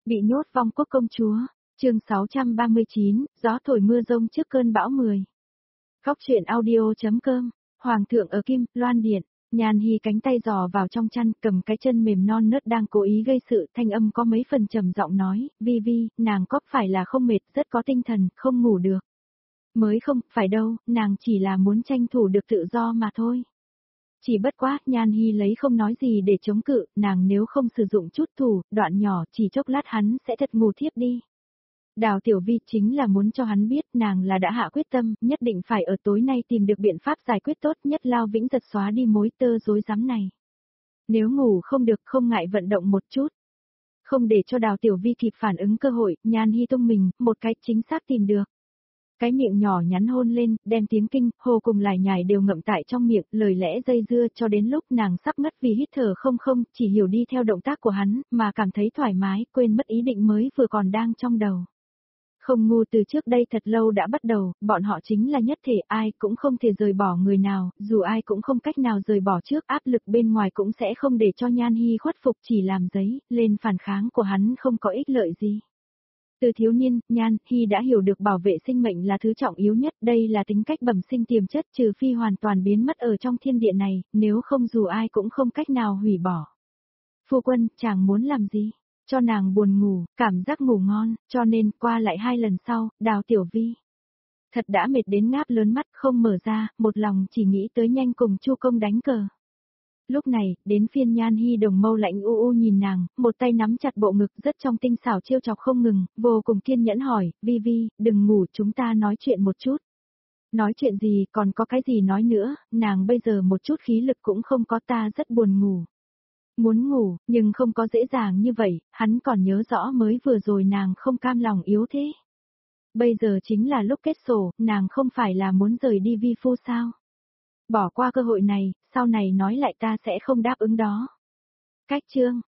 Bị nhốt vong quốc công chúa, chương 639, gió thổi mưa rông trước cơn bão 10. Khóc chuyện audio.com, Hoàng thượng ở Kim, Loan Điện, Nhan Hi cánh tay giò vào trong chăn, cầm cái chân mềm non nớt đang cố ý gây sự, thanh âm có mấy phần trầm giọng nói, Vi Vi, nàng có phải là không mệt, rất có tinh thần, không ngủ được. Mới không, phải đâu, nàng chỉ là muốn tranh thủ được tự do mà thôi. Chỉ bất quá, Nhan Hi lấy không nói gì để chống cự, nàng nếu không sử dụng chút thủ, đoạn nhỏ, chỉ chốc lát hắn sẽ thật ngủ thiếp đi. Đào Tiểu Vi chính là muốn cho hắn biết nàng là đã hạ quyết tâm, nhất định phải ở tối nay tìm được biện pháp giải quyết tốt nhất lao vĩnh giật xóa đi mối tơ rối rắm này. Nếu ngủ không được không ngại vận động một chút. Không để cho Đào Tiểu Vi kịp phản ứng cơ hội, Nhan Hi tung mình, một cái chính xác tìm được. Cái miệng nhỏ nhắn hôn lên, đem tiếng kinh, hồ cùng lải nhải đều ngậm tại trong miệng, lời lẽ dây dưa cho đến lúc nàng sắp ngất vì hít thở không, chỉ hiểu đi theo động tác của hắn, mà cảm thấy thoải mái, quên mất ý định mới vừa còn đang trong đầu. Không ngu từ trước đây thật lâu đã bắt đầu, bọn họ chính là nhất thể, ai cũng không thể rời bỏ người nào, dù ai cũng không cách nào rời bỏ trước, áp lực bên ngoài cũng sẽ không để cho Nhan Hi khuất phục, chỉ làm giấy, lên phản kháng của hắn không có ích lợi gì. Từ thiếu niên, Nhan Hi đã hiểu được bảo vệ sinh mệnh là thứ trọng yếu nhất, đây là tính cách bẩm sinh tiềm chất, trừ phi hoàn toàn biến mất ở trong thiên địa này, nếu không dù ai cũng không cách nào hủy bỏ. Phu quân, chàng muốn làm gì? Cho nàng buồn ngủ, cảm giác ngủ ngon, cho nên qua lại 2 lần sau, Đào Tiểu Vi thật đã mệt đến ngáp lớn mắt không mở ra, một lòng chỉ nghĩ tới nhanh cùng Chu Công đánh cờ. Lúc này, đến phiên Nhan Hi đồng mâu lạnh u u nhìn nàng, một tay nắm chặt bộ ngực rất trong tinh xảo trêu chọc không ngừng, vô cùng kiên nhẫn hỏi, Vi Vi, đừng ngủ chúng ta nói chuyện một chút. Nói chuyện gì, còn có cái gì nói nữa, nàng bây giờ một chút khí lực cũng không có, ta rất buồn ngủ. Muốn ngủ, nhưng không có dễ dàng như vậy, hắn còn nhớ rõ mới vừa rồi nàng không cam lòng yếu thế. Bây giờ chính là lúc kết sổ, nàng không phải là muốn rời đi vi phu sao? Bỏ qua cơ hội này, sau này nói lại ta sẽ không đáp ứng đó. Cách chương,